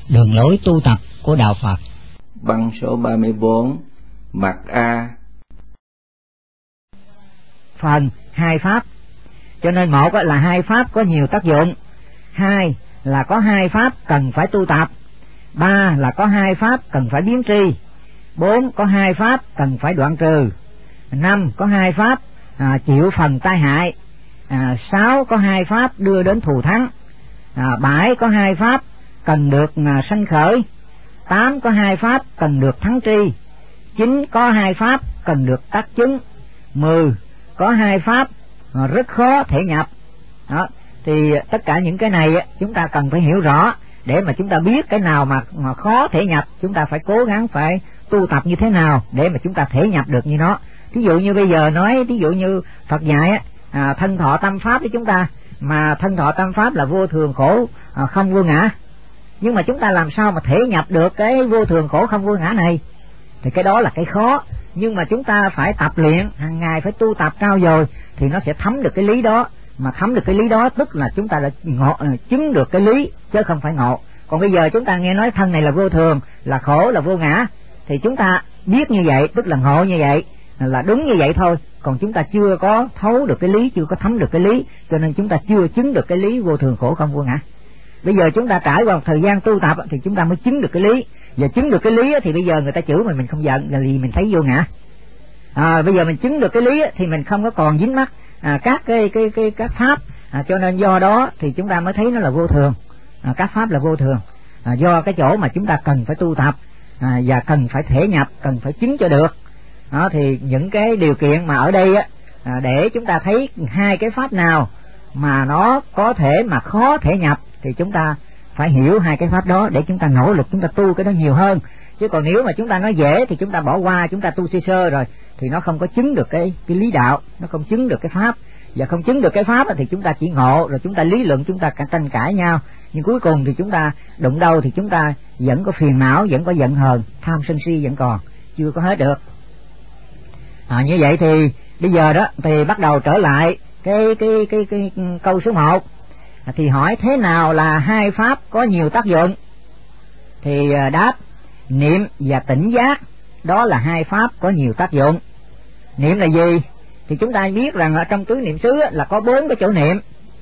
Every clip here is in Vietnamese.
Đường lối tu tập của Đạo Phật. Băng số 34, mặt A. Phần hai pháp. Cho nên một là hai pháp có nhiều tác dụng, hai là có hai pháp cần phải tu tập, ba là có hai pháp cần phải biến tri, bốn có hai pháp cần phải đoạn trừ, năm có hai pháp chịu phần tai hại, sáu có hai pháp đưa đến thù thắng, bảy có hai pháp cần được sanh khởi, tám có hai pháp cần được thắng tri, chín có hai pháp cần được tác chứng, 10 có hai pháp rất khó thể nhập. Đó, thì tất cả những cái này chúng ta cần phải hiểu rõ để mà chúng ta biết cái nào mà khó thể nhập, chúng ta phải cố gắng phải tu tập như thế nào để mà chúng ta thể nhập được như nó. Ví dụ như bây giờ nói, ví dụ như Phật dạy thân thọ tâm pháp với chúng ta, mà thân thọ tâm pháp là vô thường khổ không vô ngã, nhưng mà chúng ta làm sao mà thể nhập được cái vô thường khổ không vô ngã này, thì cái đó là cái khó. Nhưng mà chúng ta phải tập luyện hàng ngày, phải tu tập cao rồi thì nó sẽ thấm được cái lý đó. Mà thấm được cái lý đó tức là chúng ta đã chứng được cái lý chứ không phải ngộ. Còn bây giờ chúng ta nghe nói thân này là vô thường, là khổ, là vô ngã, thì chúng ta biết như vậy tức là ngộ như vậy, là đúng như vậy thôi. Còn chúng ta chưa có thấu được cái lý, chưa có thấm được cái lý, cho nên chúng ta chưa chứng được cái lý vô thường khổ không vô ngã. Bây giờ chúng ta trải qua một thời gian tu tập thì chúng ta mới chứng được cái lý. Và chứng được cái lý thì bây giờ người ta chửi mình không giận, là vì mình thấy vô ngã. Bây giờ mình chứng được cái lý thì mình không có còn dính mắc các các pháp, cho nên do đó thì chúng ta mới thấy nó là vô thường. Các pháp là vô thường, do cái chỗ mà chúng ta cần phải tu tập và cần phải thể nhập, cần phải chứng cho được. Đó, thì những cái điều kiện mà ở đây để chúng ta thấy hai cái pháp nào mà nó có thể mà khó thể nhập thì chúng ta phải hiểu hai cái pháp đó để chúng ta nỗ lực chúng ta tu cái đó nhiều hơn. Chứ còn nếu mà chúng ta nói dễ thì chúng ta bỏ qua, chúng ta tu sơ sơ rồi thì nó không có chứng được cái lý đạo, nó không chứng được cái pháp. Và không chứng được cái pháp thì chúng ta chỉ ngộ, rồi chúng ta lý luận, chúng ta tranh cãi nhau, nhưng cuối cùng thì chúng ta đụng đâu thì chúng ta vẫn có phiền não, vẫn có giận hờn, tham sân si vẫn còn chưa có hết được. Như vậy thì bây giờ đó thì bắt đầu trở lại cái câu số 1. Thì hỏi thế nào là hai pháp có nhiều tác dụng? Thì đáp, niệm và tỉnh giác đó là hai pháp có nhiều tác dụng. Niệm là gì? Thì chúng ta biết rằng ở trong tứ niệm xứ là có 4 cái chỗ niệm.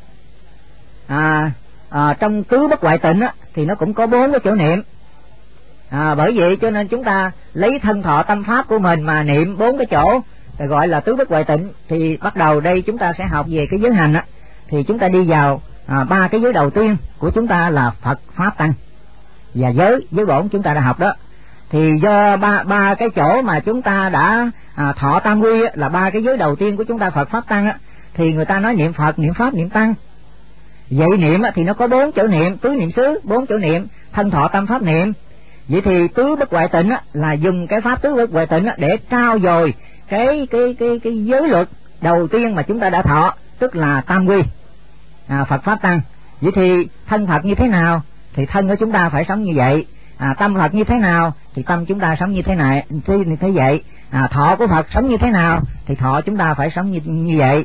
Trong tứ bất hoại tịnh thì nó cũng có 4 cái chỗ niệm. Bởi vậy cho nên chúng ta lấy thân thọ tâm pháp của mình mà niệm 4 cái chỗ gọi là tứ bất hoại tịnh. Thì bắt đầu đây chúng ta sẽ học về cái giới hành thì chúng ta đi vào 3 cái giới đầu tiên của chúng ta là Phật, Pháp, Tăng. Và giới bổn chúng ta đã học đó. Thì do ba cái chỗ mà chúng ta đã thọ tam quy là 3 cái giới đầu tiên của chúng ta, Phật, Pháp, Tăng thì người ta nói niệm Phật, niệm Pháp, niệm Tăng. Vậy niệm thì nó có 4 chỗ niệm, tứ niệm xứ 4 chỗ niệm, thân thọ tâm pháp niệm. Vậy thì tứ bất hoại tịnh là dùng cái pháp tứ bất hoại tịnh để trao dồi cái giới luật đầu tiên mà chúng ta đã thọ, tức là tam quy, Phật, Pháp, Tăng. Vậy thì thân Phật như thế nào thì thân của chúng ta phải sống như vậy, tâm Phật như thế nào thì tâm chúng ta sống như thế này, như thế vậy. Thọ của Phật sống như thế nào thì thọ chúng ta phải sống như vậy.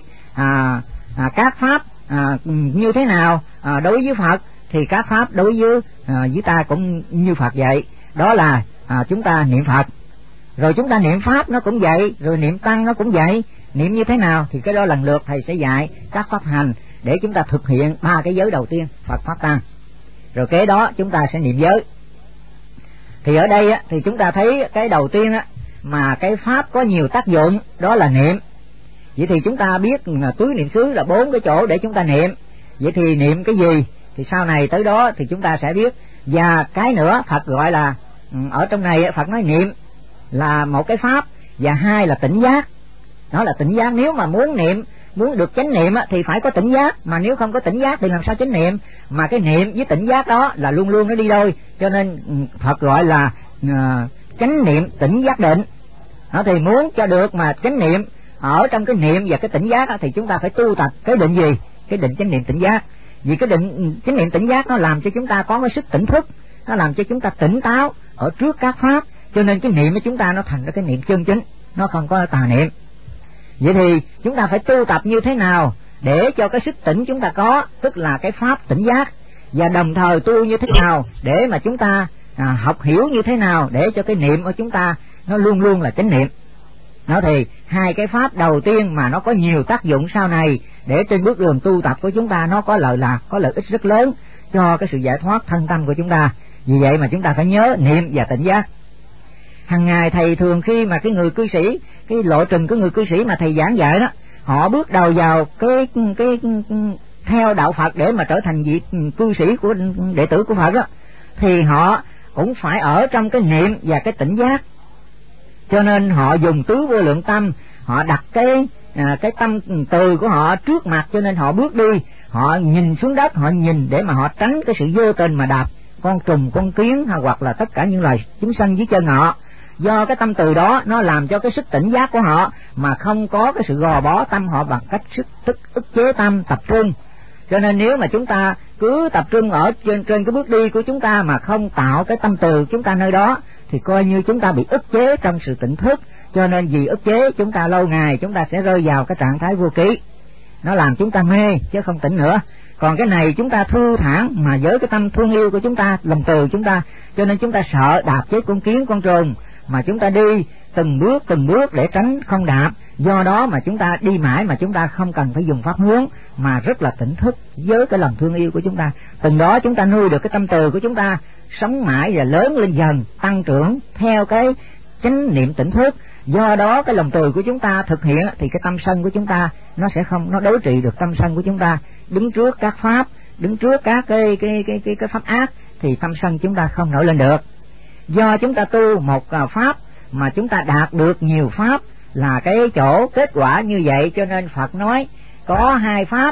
Các pháp như thế nào đối với Phật thì các pháp đối với ta cũng như Phật vậy. Đó là chúng ta niệm Phật. Rồi chúng ta niệm Pháp nó cũng vậy, rồi niệm Tăng nó cũng vậy. Niệm như thế nào thì cái đó lần lượt thầy sẽ dạy các pháp hành để chúng ta thực hiện 3 cái giới đầu tiên, Phật, Pháp, Tăng. Rồi kế đó chúng ta sẽ niệm giới. Thì ở đây thì chúng ta thấy cái đầu tiên mà cái pháp có nhiều tác dụng đó là niệm. Vậy thì chúng ta biết tứ niệm xứ là 4 cái chỗ để chúng ta niệm. Vậy thì niệm cái gì thì sau này tới đó thì chúng ta sẽ biết. Và cái nữa Phật gọi là ở trong này Phật nói niệm là một cái pháp, và hai là tỉnh giác. Đó là tỉnh giác. Nếu mà muốn niệm, muốn được chánh niệm thì phải có tỉnh giác, mà nếu không có tỉnh giác thì làm sao chánh niệm? Mà cái niệm với tỉnh giác đó là luôn luôn nó đi đôi, cho nên Phật gọi là chánh niệm tỉnh giác định. Đó, thì muốn cho được mà chánh niệm ở trong cái niệm và cái tỉnh giác thì chúng ta phải tu tập cái định gì? Cái định chánh niệm tỉnh giác. Vì cái định chánh niệm tỉnh giác nó làm cho chúng ta có cái sức tỉnh thức, nó làm cho chúng ta tỉnh táo ở trước các pháp, cho nên cái niệm của chúng ta nó thành ra cái niệm chân chính, nó không có tà niệm. Vậy thì chúng ta phải tu tập như thế nào để cho cái sức tỉnh chúng ta có, tức là cái pháp tỉnh giác. và đồng thời tu như thế nào để mà chúng ta học hiểu như thế nào để cho cái niệm của chúng ta nó luôn luôn là chánh niệm. Nó thì hai cái pháp đầu tiên mà nó có nhiều tác dụng sau này để trên bước đường tu tập của chúng ta nó có lợi ích rất lớn cho cái sự giải thoát thân tâm của chúng ta. Vì vậy mà chúng ta phải nhớ niệm và tỉnh giác. Hằng ngày thầy thường khi mà cái người cư sĩ, cái lộ trình của người cư sĩ mà thầy giảng dạy đó, họ bước đầu vào cái theo đạo Phật để mà trở thành vị cư sĩ của đệ tử của Phật đó, thì họ cũng phải ở trong cái niệm và cái tỉnh giác. Cho nên họ dùng tứ vô lượng tâm, họ đặt cái tâm từ của họ trước mặt, cho nên họ bước đi, họ nhìn xuống đất, họ nhìn để mà họ tránh cái sự vô tình mà đạp con trùng, con kiến hoặc là tất cả những loài chúng sanh dưới chân họ. Do cái tâm từ đó nó làm cho cái sức tỉnh giác của họ mà không có cái sự gò bó tâm họ bằng cách ức chế tâm, tập trung. Cho nên nếu mà chúng ta cứ tập trung ở trên cái bước đi của chúng ta mà không tạo cái tâm từ chúng ta nơi đó thì coi như chúng ta bị ức chế trong sự tỉnh thức. Cho nên vì ức chế chúng ta lâu ngày chúng ta sẽ rơi vào cái trạng thái vô ký, nó làm chúng ta mê chứ không tỉnh nữa. Còn cái này chúng ta thư thản mà với cái tâm thương yêu của chúng ta, lòng từ chúng ta, cho nên chúng ta sợ đạp chết con kiến, con trùng, mà chúng ta đi từng bước để tránh không đạp. Do đó mà chúng ta đi mãi mà chúng ta không cần phải dùng pháp hướng mà rất là tỉnh thức với cái lòng thương yêu của chúng ta. Từng đó chúng ta nuôi được cái tâm từ của chúng ta, sống mãi và lớn lên dần, tăng trưởng theo cái chánh niệm tỉnh thức. Do đó cái lòng từ của chúng ta thực hiện thì cái tâm sân của chúng ta nó sẽ không, nó đối trị được tâm sân của chúng ta. Đứng trước các pháp, đứng trước các cái pháp ác thì tâm sân chúng ta không nổi lên được. Do chúng ta tu một pháp mà chúng ta đạt được nhiều pháp là cái chỗ kết quả như vậy, cho nên Phật nói có hai pháp,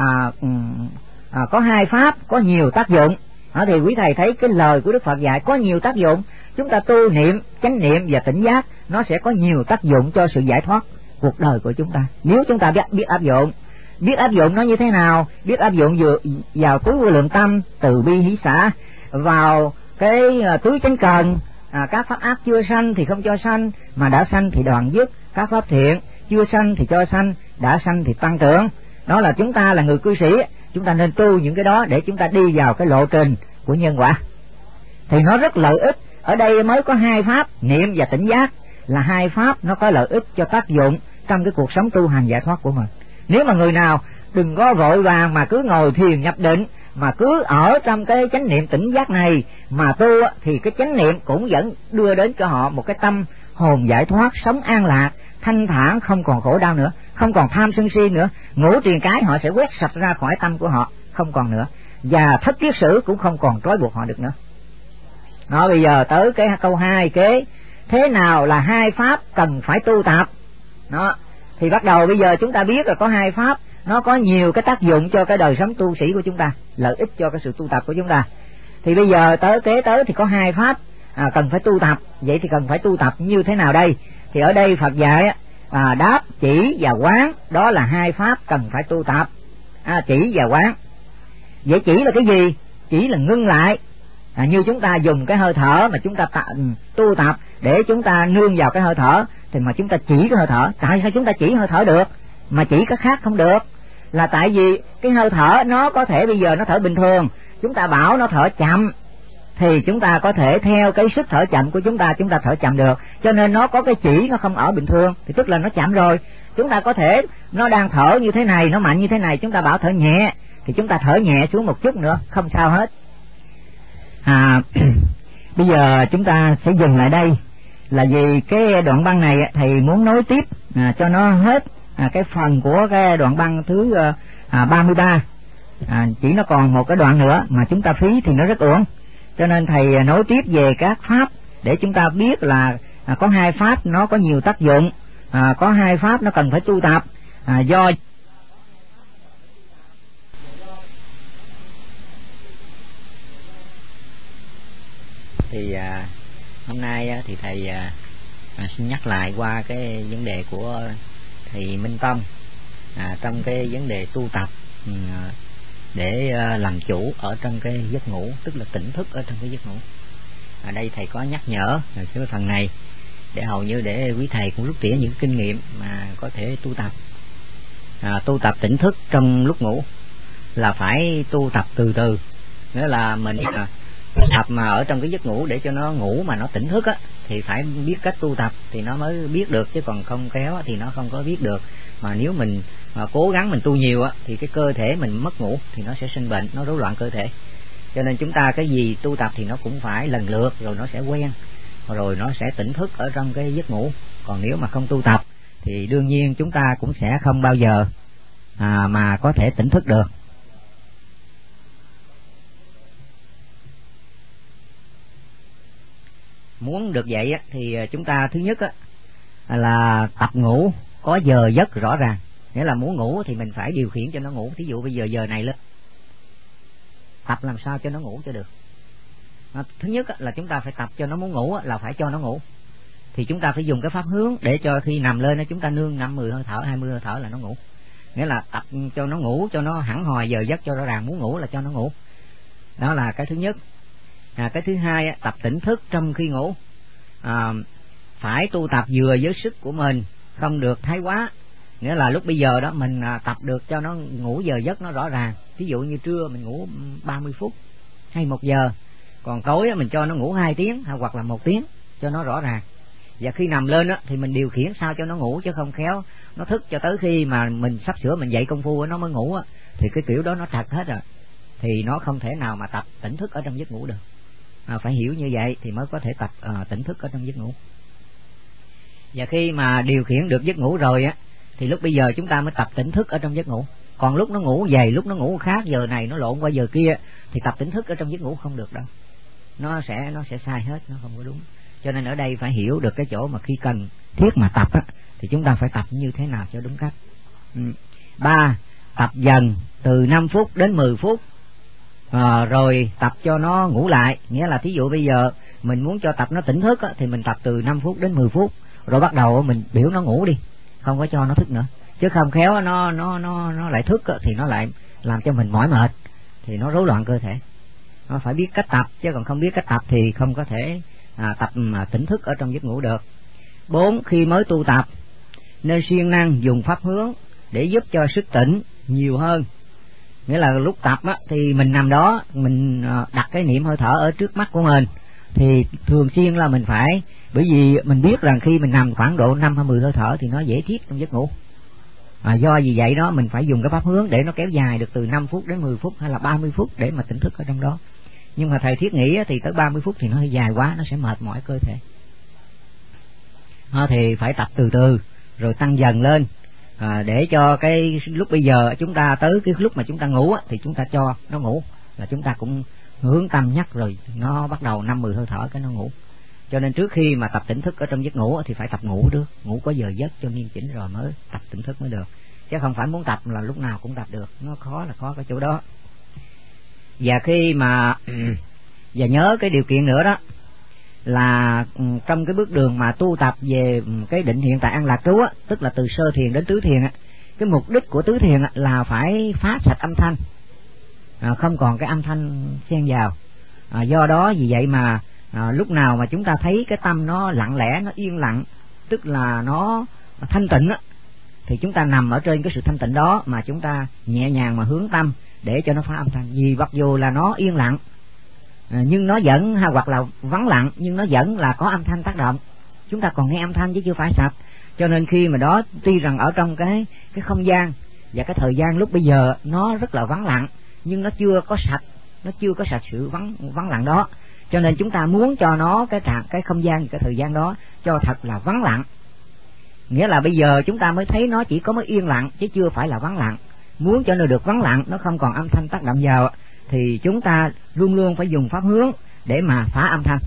có hai pháp có nhiều tác dụng. Thì quý thầy thấy cái lời của Đức Phật dạy có nhiều tác dụng. Chúng ta tu niệm, chánh niệm và tỉnh giác nó sẽ có nhiều tác dụng cho sự giải thoát cuộc đời của chúng ta. Nếu chúng ta biết áp dụng nó như thế nào, biết áp dụng vào tứ vô lượng tâm, từ bi hỷ xả, vào cái tứ chánh cần, các pháp ác chưa sanh thì không cho sanh, mà đã sanh thì đoạn dứt, các pháp thiện chưa sanh thì cho sanh, đã sanh thì tăng trưởng. Đó là chúng ta là người cư sĩ, chúng ta nên tu những cái đó để chúng ta đi vào cái lộ trình của nhân quả. Thì nó rất lợi ích. Ở đây mới có hai pháp, niệm và tỉnh giác, là hai pháp nó có lợi ích cho tác dụng trong cái cuộc sống tu hành giải thoát của mình. Nếu mà người nào đừng có vội vàng mà cứ ngồi thiền nhập định, mà cứ ở trong cái chánh niệm tỉnh giác này mà tu, thì cái chánh niệm cũng vẫn đưa đến cho họ một cái tâm hồn giải thoát, sống an lạc, thanh thản, không còn khổ đau nữa, không còn tham sân si nữa. Ngũ triền cái họ sẽ quét sạch ra khỏi tâm của họ, không còn nữa, và thất kiết sử cũng không còn trói buộc họ được nữa. Đó, bây giờ tới cái câu 2 kế, thế nào là hai pháp cần phải tu tập? Đó, thì bắt đầu bây giờ chúng ta biết là có hai pháp, nó có nhiều cái tác dụng cho cái đời sống tu sĩ của chúng ta, lợi ích cho cái sự tu tập của chúng ta. Thì bây giờ kế tới thì có hai pháp cần phải tu tập. Vậy thì cần phải tu tập như thế nào đây? Thì ở đây Phật dạy đáp, chỉ và quán, đó là hai pháp cần phải tu tập. Chỉ và quán. Vậy chỉ là cái gì? Chỉ là ngưng lại. Như chúng ta dùng cái hơi thở mà chúng ta tu tập để chúng ta nương vào cái hơi thở, thì mà chúng ta chỉ cái hơi thở. Tại sao chúng ta chỉ hơi thở được mà chỉ cái khác không được? Là tại vì cái hơi thở nó có thể bây giờ nó thở bình thường, chúng ta bảo nó thở chậm thì chúng ta có thể theo cái sức thở chậm của chúng ta thở chậm được. Cho nên nó có cái chỉ, nó không ở bình thường thì tức là nó chậm rồi. Chúng ta có thể nó đang thở như thế này, nó mạnh như thế này, chúng ta bảo thở nhẹ thì chúng ta thở nhẹ xuống một chút nữa, không sao hết. Bây giờ chúng ta sẽ dừng lại đây, là vì cái đoạn băng này thầy muốn nối tiếp cho nó hết cái phần của cái đoạn băng thứ 33. Chỉ nó còn một cái đoạn nữa mà chúng ta phí thì nó rất uổng, cho nên thầy nối tiếp về các pháp để chúng ta biết là có hai pháp nó có nhiều tác dụng, có hai pháp nó cần phải tu tập. Do thì hôm nay thì thầy xin nhắc lại qua cái vấn đề của thầy Minh Tâm trong cái vấn đề tu tập để làm chủ ở trong cái giấc ngủ, tức là tỉnh thức ở trong cái giấc ngủ. Ở đây thầy có nhắc nhở cái phần này để hầu như để quý thầy cũng rút tỉa những kinh nghiệm mà có thể tu tập. Tu tập tỉnh thức trong lúc ngủ là phải tu tập từ từ, Nghĩa là mình tập mà ở trong cái giấc ngủ để cho nó ngủ mà nó tỉnh thức á, thì phải biết cách tu tập thì nó mới biết được, chứ còn không khéo thì nó không có biết được. Mà nếu mình cố gắng mình tu nhiều á thì cái cơ thể mình mất ngủ thì nó sẽ sinh bệnh, nó rối loạn cơ thể. Cho nên chúng ta cái gì tu tập thì nó cũng phải lần lượt, rồi nó sẽ quen, rồi nó sẽ tỉnh thức ở trong cái giấc ngủ. Còn nếu mà không tu tập thì đương nhiên chúng ta cũng sẽ không bao giờ mà có thể tỉnh thức được. Muốn được vậy á, thì chúng ta thứ nhất á, là tập ngủ có giờ giấc rõ ràng. Nghĩa là muốn ngủ thì mình phải điều khiển cho nó ngủ. Thí dụ bây giờ này lên, tập làm sao cho nó ngủ cho được. Thứ nhất á, là chúng ta phải tập cho nó muốn ngủ á, là phải cho nó ngủ. Thì chúng ta phải dùng cái pháp hướng để cho khi nằm lên chúng ta nương 5-10 hơi thở, 20 hơi thở là nó ngủ. Nghĩa là tập cho nó ngủ, cho nó hẳn hoi giờ giấc cho rõ ràng, muốn ngủ là cho nó ngủ. Đó là cái thứ nhất. Cái thứ hai, tập tỉnh thức trong khi ngủ. Phải tu tập vừa với sức của mình, không được thái quá. Nghĩa là lúc bây giờ đó mình tập được cho nó ngủ giờ giấc nó rõ ràng. Ví dụ như trưa mình ngủ 30 phút hay 1 giờ, còn tối mình cho nó ngủ 2 tiếng hoặc là 1 tiếng cho nó rõ ràng. Và khi nằm lên thì mình điều khiển sao cho nó ngủ, chứ không khéo nó thức cho tới khi mà mình sắp sửa mình dậy công phu nó mới ngủ thì cái kiểu đó nó trật hết rồi, thì nó không thể nào mà tập tỉnh thức ở trong giấc ngủ được. Phải hiểu như vậy thì mới có thể tập tỉnh thức ở trong giấc ngủ. Và khi mà điều khiển được giấc ngủ rồi thì lúc bây giờ chúng ta mới tập tỉnh thức ở trong giấc ngủ. Còn lúc nó ngủ dày, lúc nó ngủ khác, giờ này nó lộn qua giờ kia thì tập tỉnh thức ở trong giấc ngủ không được đâu. Nó sẽ sai hết, nó không có đúng. Cho nên ở đây phải hiểu được cái chỗ mà khi cần thiết mà tập thì chúng ta phải tập như thế nào cho đúng cách. 3. Tập dần từ 5 phút đến 10 phút. Rồi tập cho nó ngủ lại. Nghĩa là thí dụ bây giờ mình muốn cho tập nó tỉnh thức thì mình tập từ 5 phút đến 10 phút, rồi bắt đầu mình biểu nó ngủ đi, không có cho nó thức nữa. Chứ không khéo nó lại thức thì nó lại làm cho mình mỏi mệt, thì nó rối loạn cơ thể. Nó phải biết cách tập, chứ còn không biết cách tập thì không có thể tập tỉnh thức ở trong giấc ngủ được. 4. Khi mới tu tập nên siêng năng dùng pháp hướng để giúp cho sức tỉnh nhiều hơn. Nghĩa là lúc tập thì mình nằm đó, mình đặt cái niệm hơi thở ở trước mắt của mình, thì thường xuyên là mình phải, bởi vì mình biết rằng khi mình nằm khoảng độ 5 hay 10 hơi thở thì nó dễ thiết trong giấc ngủ. Do vì vậy đó mình phải dùng cái pháp hướng để nó kéo dài được từ 5 phút đến 10 phút hay là 30 phút để mà tỉnh thức ở trong đó. Nhưng mà thầy thiết nghĩ thì tới 30 phút thì nó hơi dài quá, nó sẽ mệt mỏi cơ thể. Thì phải tập từ từ rồi tăng dần lên, để cho cái lúc bây giờ chúng ta tới cái lúc mà chúng ta ngủ thì chúng ta cho nó ngủ, là chúng ta cũng hướng tâm nhắc rồi nó bắt đầu 5-10 hơi thở cái nó ngủ. Cho nên trước khi mà tập tỉnh thức ở trong giấc ngủ thì phải tập ngủ được, ngủ có giờ giấc cho nghiêm chỉnh rồi mới tập tỉnh thức mới được, chứ không phải muốn tập là lúc nào cũng tập được, nó khó là khó cái chỗ đó. Và khi mà và nhớ cái điều kiện nữa đó là trong cái bước đường mà tu tập về cái định hiện tại an lạc trú tức là từ sơ thiền đến tứ thiền cái mục đích của tứ thiền là phải phá sạch âm thanh, không còn cái âm thanh xen vào. Do đó vì vậy mà lúc nào mà chúng ta thấy cái tâm nó lặng lẽ, nó yên lặng, tức là nó thanh tịnh thì chúng ta nằm ở trên cái sự thanh tịnh đó mà chúng ta nhẹ nhàng mà hướng tâm để cho nó phá âm thanh. Vì mặc dù là nó yên lặng nhưng nó vẫn, hoặc là vắng lặng nhưng nó vẫn là có âm thanh tác động, chúng ta còn nghe âm thanh chứ chưa phải sạch. Cho nên khi mà đó, tuy rằng ở trong cái không gian và cái thời gian lúc bây giờ nó rất là vắng lặng, nhưng nó chưa có sạch sự vắng lặng đó. Cho nên chúng ta muốn cho nó cái không gian, cái thời gian đó cho thật là vắng lặng. Nghĩa là bây giờ chúng ta mới thấy nó chỉ có mới yên lặng chứ chưa phải là vắng lặng. Muốn cho nó được vắng lặng, nó không còn âm thanh tác động vào thì chúng ta luôn luôn phải dùng pháp hướng để mà phá âm thanh.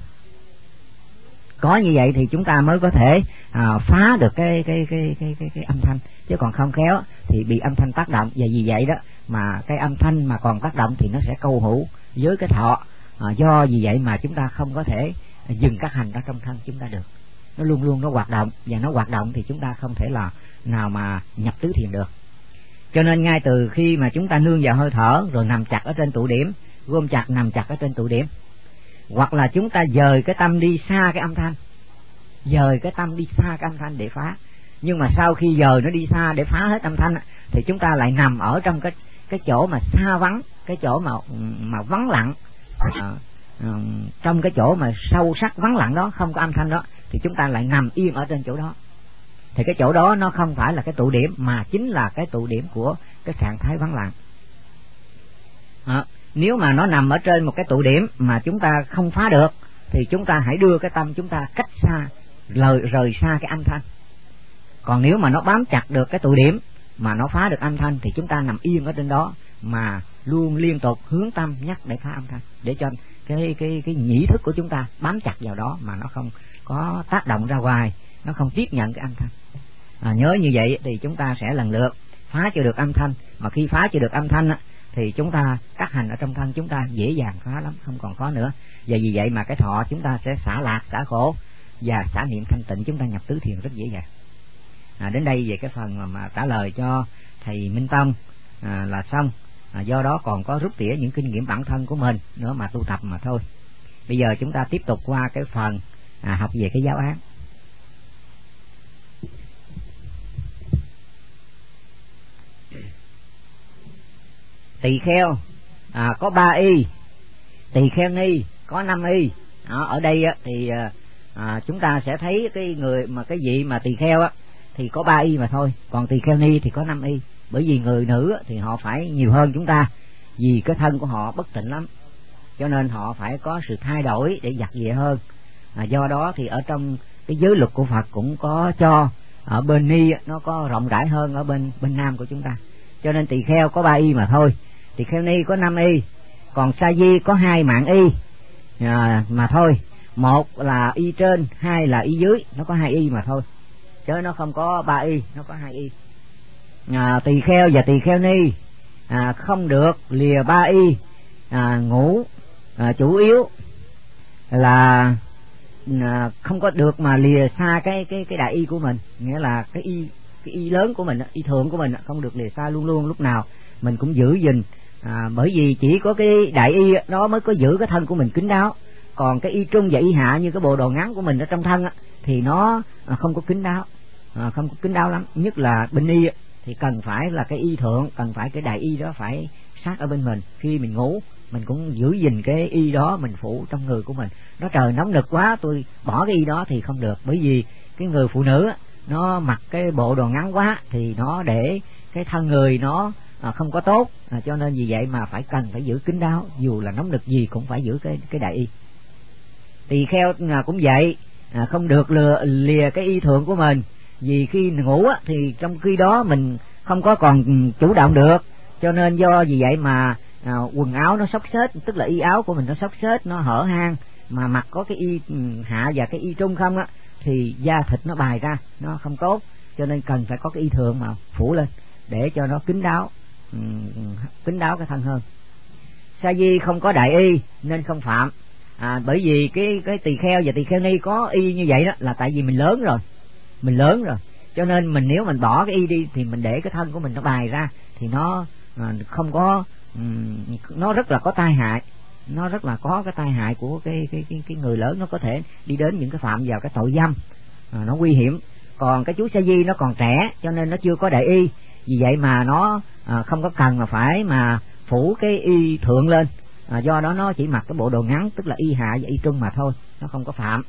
Có như vậy thì chúng ta mới có thể phá được cái âm thanh, chứ còn không khéo thì bị âm thanh tác động. Và vì vậy đó mà cái âm thanh mà còn tác động thì nó sẽ câu hữu với cái thọ. Do vì vậy mà chúng ta không có thể dừng các hành ở trong thân chúng ta được, nó luôn luôn nó hoạt động, và nó hoạt động thì chúng ta không thể là nào mà nhập tứ thiền được. Cho nên ngay từ khi mà chúng ta nương vào hơi thở rồi nằm chặt ở trên tụ điểm, gom chặt nằm chặt ở trên tụ điểm, hoặc là chúng ta dời cái tâm đi xa cái âm thanh, để phá. Nhưng mà sau khi dời nó đi xa để phá hết âm thanh thì chúng ta lại nằm ở trong cái chỗ mà xa vắng, cái chỗ mà vắng lặng, trong cái chỗ mà sâu sắc vắng lặng đó, không có âm thanh đó, thì chúng ta lại nằm yên ở trên chỗ đó. Thì cái chỗ đó nó không phải là cái tụ điểm, mà chính là cái tụ điểm của cái trạng thái vắng lặng. Nếu mà nó nằm ở trên một cái tụ điểm mà chúng ta không phá được, thì chúng ta hãy đưa cái tâm chúng ta cách xa, rời xa cái âm thanh. Còn nếu mà nó bám chặt được cái tụ điểm mà nó phá được âm thanh, thì chúng ta nằm yên ở trên đó mà luôn liên tục hướng tâm nhắc để phá âm thanh, để cho cái nhĩ thức của chúng ta bám chặt vào đó mà nó không có tác động ra ngoài, nó không tiếp nhận cái âm thanh. Nhớ như vậy thì chúng ta sẽ lần lượt phá cho được âm thanh. Mà khi phá cho được âm thanh thì chúng ta các hành ở trong thân chúng ta dễ dàng phá lắm, không còn khó nữa. Và vì vậy mà cái thọ chúng ta sẽ xả lạc, xả khổ và xả niệm thanh tịnh, chúng ta nhập tứ thiền rất dễ dàng. Đến đây về cái phần mà trả lời cho thầy Minh Tông là xong. Do đó còn có rút tỉa những kinh nghiệm bản thân của mình nữa mà tu tập mà thôi. Bây giờ chúng ta tiếp tục qua cái phần học về cái giáo án. Tỳ kheo có 3 y, tỳ kheo ni có 5 y. Ở đây thì chúng ta sẽ thấy cái người mà cái vị mà tỳ kheo thì có 3 y mà thôi, còn tỳ kheo ni thì có 5 y. Bởi vì người nữ thì họ phải nhiều hơn chúng ta, vì cái thân của họ bất tịnh lắm, cho nên họ phải có sự thay đổi để giặt về hơn. Do đó thì ở trong cái giới luật của Phật cũng có cho ở bên ni nó có rộng rãi hơn ở bên nam của chúng ta. Cho nên tỳ kheo có 3 y mà thôi, tỳ kheo ni có 5 y, còn sa di có 2 mạng y mà thôi. Một là y trên, 2 là y dưới, nó có 2 y mà thôi, chứ nó không có 3 y, nó có 2 y. Tỳ kheo và tỳ kheo ni không được lìa 3 y ngủ, chủ yếu là không có được mà lìa xa cái đại y của mình, nghĩa là cái y lớn của mình, y thượng của mình không được lìa xa, luôn luôn lúc nào mình cũng giữ gìn. Bởi vì chỉ có cái đại y nó mới có giữ cái thân của mình kín đáo, còn cái y trung và y hạ như cái bộ đồ ngắn của mình ở trong thân thì nó không có kín đáo, không có kín đáo lắm. Nhất là bên y thì cần phải là cái y thượng, cần phải cái đại y đó phải sát ở bên mình. Khi mình ngủ mình cũng giữ gìn cái y đó mình phủ trong người của mình. Nó trời nóng nực quá tôi bỏ cái y đó thì không được, bởi vì cái người phụ nữ nó mặc cái bộ đồ ngắn quá thì nó để cái thân người nó không có tốt, cho nên vì vậy mà cần phải giữ kín đáo, dù là nóng nực gì cũng phải giữ cái đại y. Tỳ kheo cũng vậy, không được lìa cái y thượng của mình, vì khi ngủ thì trong khi đó mình không có còn chủ động được, cho nên do vì vậy mà quần áo nó xốc xếch, tức là y áo của mình nó xốc xếch, nó hở hang, mà mặc có cái y hạ và cái y trung không thì da thịt nó bày ra, nó không tốt, cho nên cần phải có cái y thượng mà phủ lên để cho nó kín đáo cái thân hơn. Sa di không có đại y nên không phạm. Bởi vì cái tỳ kheo và tỳ kheo ni có y như vậy đó là tại vì mình lớn rồi, cho nên nếu mình bỏ cái y đi thì mình để cái thân của mình nó bày ra thì nó không có, nó rất là có tai hại, nó rất là có cái tai hại của cái người lớn, nó có thể đi đến những cái phạm vào cái tội dâm, nó nguy hiểm. Còn cái chú sa di nó còn trẻ cho nên nó chưa có đại y, vì vậy mà nó không có cần mà phải mà phủ cái y thượng lên, do đó nó chỉ mặc cái bộ đồ ngắn, tức là y hạ và y trung mà thôi, nó không có phạm.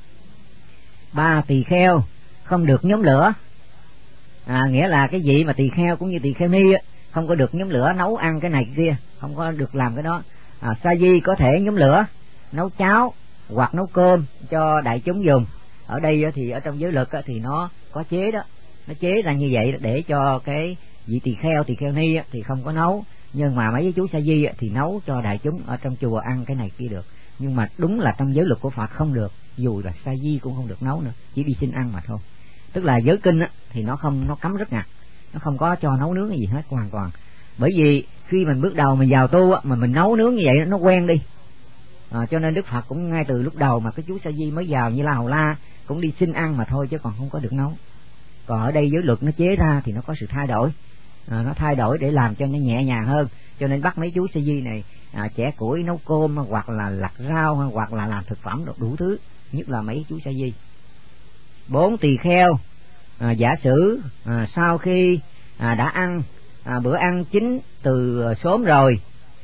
3. Tỳ kheo không được nhóm lửa, nghĩa là cái vị mà tỳ kheo cũng như tỳ kheo ni không có được nhóm lửa nấu ăn cái này cái kia, không có được làm cái đó. Sa di có thể nhóm lửa nấu cháo hoặc nấu cơm cho đại chúng dùng. Ở đây thì ở trong giới luật thì nó có chế đó, nó chế ra như vậy để cho cái vị tỳ kheo ni thì không có nấu, nhưng mà mấy cái chú sa di thì nấu cho đại chúng ở trong chùa ăn cái này kia được. Nhưng mà đúng là trong giới luật của Phật không được, dù là sa di cũng không được nấu nữa, chỉ đi xin ăn mà thôi. Tức là giới kinh thì nó cấm rất ngặt, nó không có cho nấu nướng gì hết hoàn toàn. Bởi vì khi mình bước đầu mình vào tu mà mình nấu nướng như vậy nó quen đi, cho nên Đức Phật cũng ngay từ lúc đầu mà cái chú sa di mới vào như La Hầu La cũng đi xin ăn mà thôi, chứ còn không có được nấu. Còn ở đây giới luật nó chế ra thì nó có sự thay đổi, nó thay đổi để làm cho nó nhẹ nhàng hơn, cho nên bắt mấy chú sa di này chẻ củi nấu cơm hoặc là lặt rau hoặc là làm thực phẩm đủ thứ, nhất là mấy chú sa di. 4. Tỳ kheo giả sử sau khi đã ăn bữa ăn chín từ sớm rồi,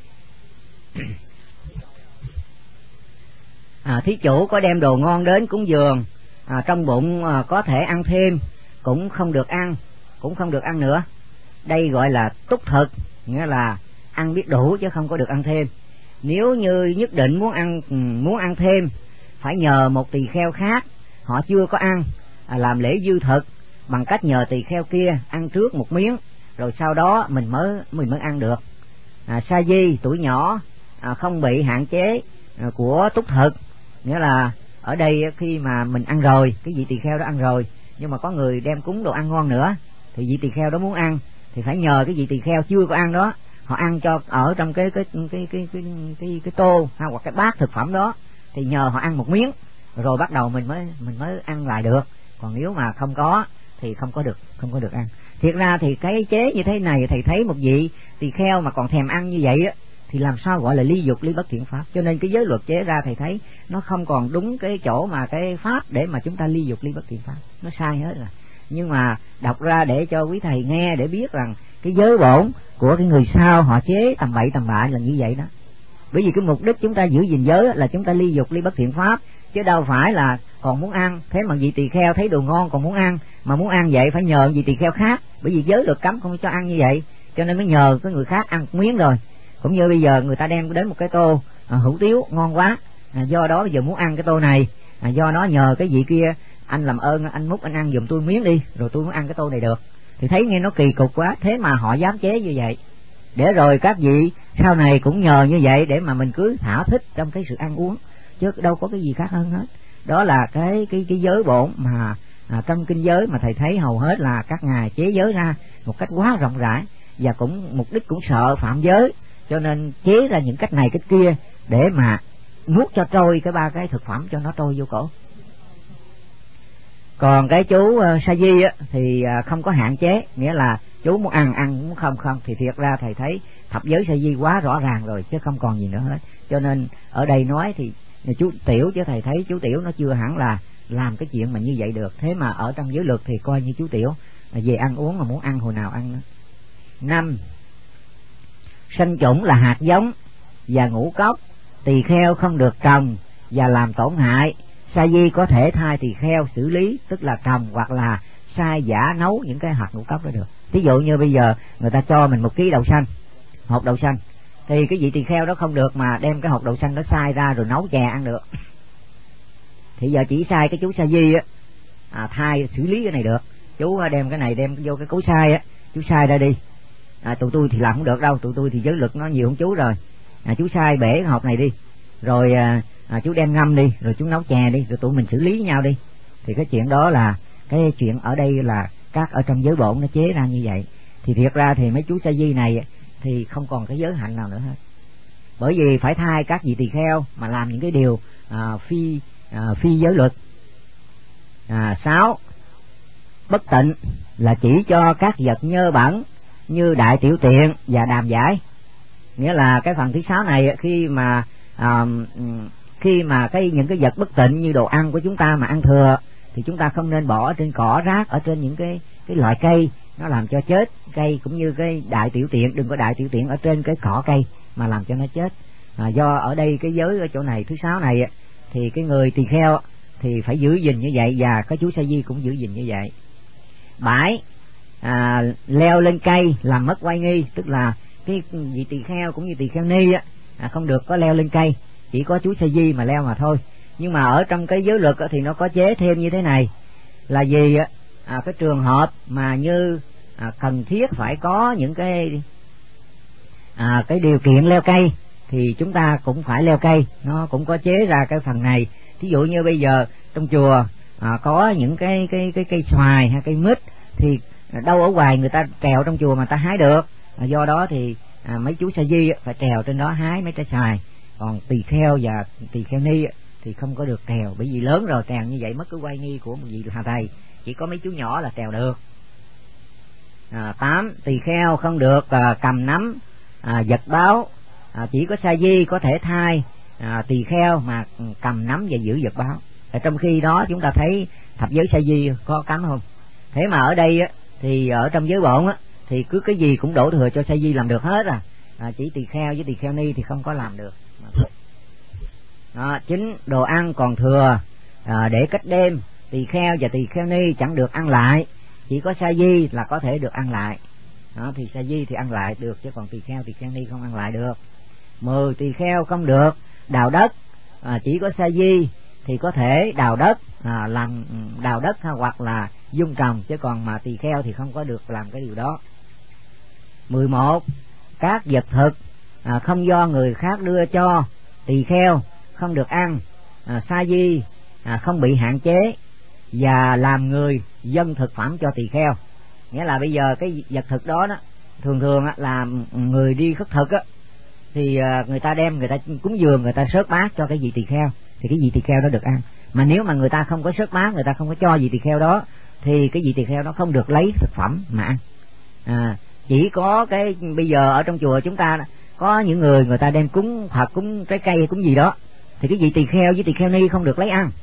thí chủ có đem đồ ngon đến cúng dường, trong bụng có thể ăn thêm, cũng không được ăn nữa. Đây gọi là túc thực, nghĩa là ăn biết đủ chứ không có được ăn thêm. Nếu như nhất định muốn ăn thêm, phải nhờ một tỳ kheo khác, họ chưa có ăn, làm lễ dư thực bằng cách nhờ tỳ kheo kia ăn trước một miếng, rồi sau đó mình mới ăn được. Sa di tuổi nhỏ không bị hạn chế của túc thực, nghĩa là ở đây khi mà mình ăn rồi, cái vị tỳ kheo đó ăn rồi, nhưng mà có người đem cúng đồ ăn ngon nữa, thì vị tỳ kheo đó muốn ăn thì phải nhờ cái vị tỳ kheo chưa có ăn đó, họ ăn cho ở trong cái tô hoặc cái bát thực phẩm đó, thì nhờ họ ăn một miếng rồi bắt đầu mình mới ăn lại được. Còn nếu mà không có thì không có được ăn. Thiệt ra thì cái chế như thế này thầy thấy một vị tỳ kheo mà còn thèm ăn như vậy á, thì làm sao gọi là ly dục ly bất thiện pháp. Cho nên cái giới luật chế ra thầy thấy nó không còn đúng cái chỗ mà cái pháp để mà chúng ta ly dục ly bất thiện pháp, nó sai hết rồi. Nhưng mà đọc ra để cho quý thầy nghe để biết rằng cái giới bổn của cái người sau họ chế tầm bậy tầm bạ là như vậy đó. Bởi vì cái mục đích chúng ta giữ gìn giới là chúng ta ly dục ly bất thiện pháp, chứ đâu phải là còn muốn ăn. Thế mà vị tỳ kheo thấy đồ ngon còn muốn ăn, mà muốn ăn vậy phải nhờ vị tỳ kheo khác, bởi vì giới luật cấm không cho ăn như vậy, cho nên mới nhờ cái người khác ăn một miếng rồi. Cũng như bây giờ người ta đem đến một cái tô hủ tiếu ngon quá, do đó bây giờ muốn ăn cái tô này, do nó nhờ cái vị kia anh làm ơn anh múc anh ăn giùm tôi miếng đi, rồi tôi muốn ăn cái tô này được. Thì thấy nghe nó kỳ cục quá, thế mà họ dám chế như vậy, để rồi các vị sau này cũng nhờ như vậy để mà mình cứ thỏa thích trong cái sự ăn uống, chứ đâu có cái gì khác hơn hết. Đó là cái giới bổn mà trong kinh giới mà thầy thấy hầu hết là các ngài chế giới ra một cách quá rộng rãi, và cũng mục đích cũng sợ phạm giới, cho nên chế ra những cách này cách kia để mà nuốt cho trôi cái ba cái thực phẩm cho nó trôi vô cổ. Còn cái chú sa di á thì không có hạn chế, nghĩa là chú muốn ăn muốn không thì thiệt ra thầy thấy thập giới sa di quá rõ ràng rồi chứ không còn gì nữa hết. Cho nên ở đây nói thì chú tiểu, chứ thầy thấy chú tiểu nó chưa hẳn là làm cái chuyện mà như vậy được. Thế mà ở trong giới luật thì coi như chú tiểu về ăn uống mà muốn ăn hồi nào ăn nữa. 5. Sanh chủng là hạt giống và ngũ cốc, tỳ kheo không được trồng và làm tổn hại. Sa di có thể thay tỳ kheo xử lý, tức là trồng hoặc là sai giả nấu những cái hạt ngũ cốc đó được. Ví dụ như bây giờ người ta cho mình 1 kg đậu xanh, hột đậu xanh, thì cái vị tỳ kheo đó không được mà đem cái hột đậu xanh đó xay ra rồi nấu chè ăn được. Thì giờ chỉ sai cái chú sa di á thay xử lý cái này được. Chú đem cái này đem vô cái cối xay á, chú xay ra đi. Tụi tôi thì làm không được đâu, tụi tôi thì giới lực nó nhiều hơn chú rồi. Chú xay bể cái hộp này đi, rồi chú đem ngâm đi, rồi chú nấu chè đi, rồi tụi mình xử lý với nhau đi. Thì cái chuyện đó là cái chuyện ở đây là các ở trong giới bổn nó chế ra như vậy. Thì thiệt ra thì mấy chú sa di này thì không còn cái giới hạnh nào nữa hết, bởi vì phải thay các vị tỳ kheo mà làm những cái điều phi giới luật. 6. Bất tịnh là chỉ cho các vật nhơ bẩn như đại tiểu tiện và đàm giải. Nghĩa là cái phần thứ 6 này khi mà những cái vật bất tịnh như đồ ăn của chúng ta mà ăn thừa thì chúng ta không nên bỏ ở trên cỏ rác, ở trên những cái loại cây nó làm cho chết cây, cũng như cái đại tiểu tiện, đừng có đại tiểu tiện ở trên cái cỏ cây mà làm cho nó chết. Do ở đây cái giới ở chỗ này thứ 6 này thì cái người tỳ kheo thì phải giữ gìn như vậy, và cái chú sa di cũng giữ gìn như vậy. 7. Leo lên cây làm mất oai nghi, tức là cái vị tỳ kheo cũng như tỳ kheo ni không được có leo lên cây, chỉ có chú sa di mà leo mà thôi. Nhưng mà ở trong cái giới luật thì nó có chế thêm như thế này, là vì cái trường hợp mà như cần thiết phải có những cái điều kiện leo cây thì chúng ta cũng phải leo cây, nó cũng có chế ra cái phần này. Ví dụ như bây giờ trong chùa có những cái cây xoài hay cây mít thì đâu ở ngoài người ta trèo trong chùa mà ta hái được, do đó thì mấy chú sa di phải trèo trên đó hái mấy trái xoài. Còn tỳ kheo và tỳ kheo ni thì không có được trèo, bởi vì lớn rồi trèo như vậy mất cái oai nghi của một vị hà thầy, chỉ có mấy chú nhỏ là trèo được. 8. Tỳ kheo không được cầm nắm vật báo, chỉ có sa di có thể thay tỳ kheo mà cầm nắm và giữ vật báo. Trong khi đó chúng ta thấy thập giới sa di có cấm không? Thế mà ở đây thì ở trong giới bổn thì cứ cái gì cũng đổ thừa cho sa di làm được hết chỉ tỳ kheo với tỳ kheo ni thì không có làm được. Chính đồ ăn còn thừa để cách đêm, tỳ kheo và tỳ kheo ni chẳng được ăn lại, chỉ có sa di là có thể được ăn lại. Thì sa di thì ăn lại được, chứ còn tỳ kheo ni không ăn lại được. 10 tỳ kheo không được đào đất, chỉ có sa di thì có thể đào đất, làm đào đất hoặc là dung trồng, chứ còn mà tỳ kheo thì không có được làm cái điều đó. 11 các vật thực không do người khác đưa cho, tỳ kheo không được ăn, sa di không bị hạn chế, và làm người dâng thực phẩm cho tỳ kheo. Nghĩa là bây giờ cái vật thực đó thường là người đi khất thực thì người ta đem, người ta cúng dường, người ta sớt bát cho cái vị tỳ kheo thì cái vị tỳ kheo đó được ăn. Mà nếu mà người ta không có sớt bát, người ta không có cho vị tỳ kheo đó thì cái vị tỳ kheo đó không được lấy thực phẩm mà ăn. Chỉ có cái bây giờ ở trong chùa chúng ta có những người ta đem cúng Phật, cúng trái cây, cúng gì đó, thì cái vị tỳ kheo với tỳ kheo ni không được lấy ăn,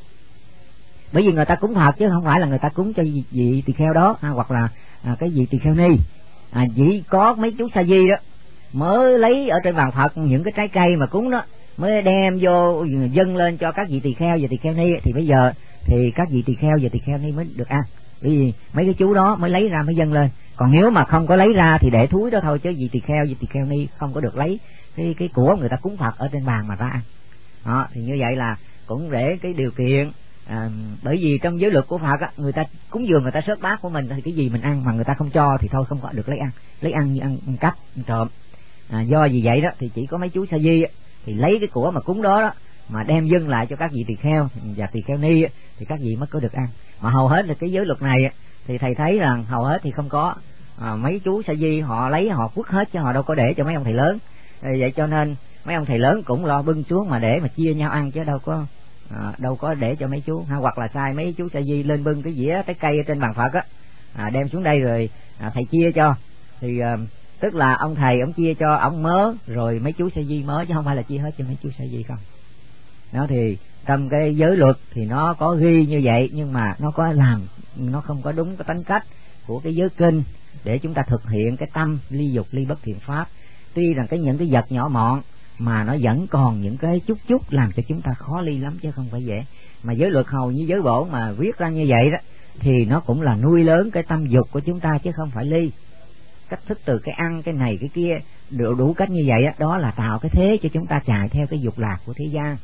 bởi vì người ta cúng Phật chứ không phải là người ta cúng cho vị tỳ kheo đó hoặc là cái vị tỳ kheo ni. Chỉ có mấy chú sa di đó mới lấy ở trên bàn Phật những cái trái cây mà cúng đó, mới đem vô dâng lên cho các vị tỳ kheo và tỳ kheo ni, thì bây giờ thì các vị tỳ kheo và tỳ kheo ni mới được ăn, bởi vì mấy cái chú đó mới lấy ra mới dâng lên. Còn nếu mà không có lấy ra thì để thúi đó thôi, chứ vị tỳ kheo và tỳ kheo ni không có được lấy cái của người ta cúng Phật ở trên bàn mà ra ăn. Thì như vậy là cũng để cái điều kiện, bởi vì trong giới luật của Phật người ta cúng dường, người ta sớt bát của mình thì cái gì mình ăn, mà người ta không cho thì thôi không có được lấy ăn như ăn cắp, ăn trộm. Do vì vậy đó thì chỉ có mấy chú sa di thì lấy cái của mà cúng đó mà đem dâng lại cho các vị tỳ kheo và tỳ kheo ni thì các vị mới có được ăn. Mà hầu hết là cái giới luật này thì thầy thấy rằng hầu hết thì không có, mấy chú sa di họ lấy họ quất hết chứ họ đâu có để cho mấy ông thầy lớn. Vậy cho nên mấy ông thầy lớn cũng lo bưng xuống mà để mà chia nhau ăn, chứ đâu có để cho mấy chú, hoặc là sai mấy chú sa di lên bưng cái dĩa trái cây ở trên bàn Phật đem xuống đây rồi thầy chia cho, thì tức là ông thầy ông chia cho ông mớ, rồi mấy chú sa di mớ, chứ không phải là chia hết cho mấy chú sa di không. Đó thì trong cái giới luật thì nó có ghi như vậy, nhưng mà nó không có đúng cái tánh cách của cái giới kinh để chúng ta thực hiện cái tâm ly dục ly bất thiện pháp. Tuy rằng những cái vật nhỏ mọn mà nó vẫn còn những cái chút làm cho chúng ta khó ly lắm, chứ không phải dễ. Mà giới luật hầu như giới bổ mà viết ra như vậy đó thì nó cũng là nuôi lớn cái tâm dục của chúng ta, chứ không phải ly. Cách thức từ cái ăn cái này cái kia đủ cách như vậy đó là tạo cái thế cho chúng ta chạy theo cái dục lạc của thế gian.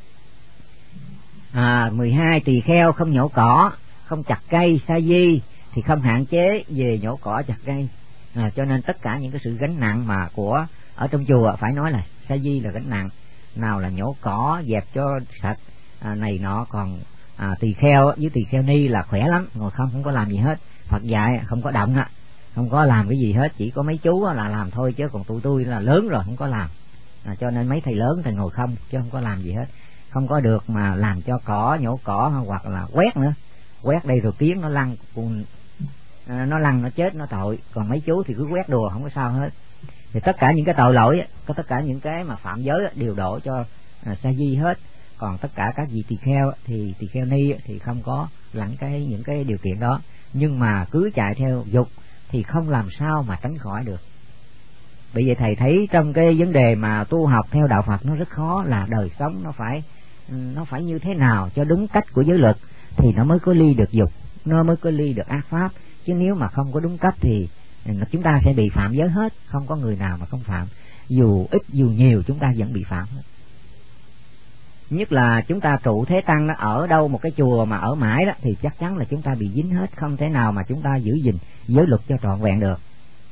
12 tỳ kheo không nhổ cỏ, không chặt cây, sa di thì không hạn chế về nhổ cỏ chặt cây. Cho nên tất cả những cái sự gánh nặng mà của ở trong chùa phải nói là sa di là gánh nặng, nào là nhổ cỏ, dẹp cho sạch này nọ. Còn tỳ kheo với tỳ kheo ni là khỏe lắm, ngồi không có làm gì hết. Phật dạy không có động không có làm cái gì hết, chỉ có mấy chú là làm thôi, chứ còn tụi tôi là lớn rồi không có làm. Cho nên mấy thầy lớn thì ngồi không chứ không có làm gì hết, không có được mà làm cho cỏ, nhổ cỏ hoặc là quét nữa. Quét đây rồi kiến nó lăn, nó lăn nó chết nó tội, còn mấy chú thì cứ quét đùa không có sao hết. Thì tất cả những cái tội lỗi, có tất cả những cái mà phạm giới đều đổ cho sa di hết. Còn tất cả các vị tỳ kheo thì tỳ kheo ni thì không có lãnh những cái điều kiện đó, nhưng mà cứ chạy theo dục thì không làm sao mà tránh khỏi được. Bởi vậy thầy thấy trong cái vấn đề mà tu học theo đạo Phật nó rất khó, là đời sống nó phải như thế nào cho đúng cách của giới luật thì nó mới có ly được dục, nó mới có ly được ác pháp. Chứ nếu mà không có đúng cách thì chúng ta sẽ bị phạm giới hết, không có người nào mà không phạm, dù ít dù nhiều chúng ta vẫn bị phạm hết. Nhất là chúng ta trụ thế tăng ở đâu một cái chùa mà ở mãi đó thì chắc chắn là chúng ta bị dính hết, không thể nào mà chúng ta giữ gìn giới luật cho trọn vẹn được.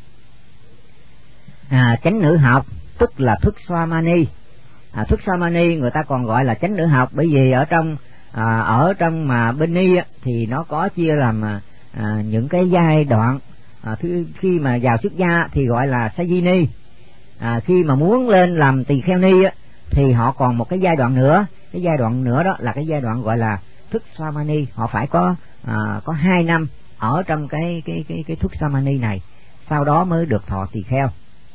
Chánh nữ học tức là thức Swamani. Thức Swamani người ta còn gọi là chánh nữ học, bởi vì ở trong mà bên ni thì nó có chia làm những cái giai đoạn. Khi mà vào xuất gia thì gọi là sa di ni. Khi mà muốn lên làm tỳ kheo ni thì họ còn một cái giai đoạn nữa. Cái giai đoạn nữa đó là cái giai đoạn gọi là thức Swamani. Họ phải có 2 năm ở trong cái thức Swamani này, sau đó mới được thọ tỳ kheo.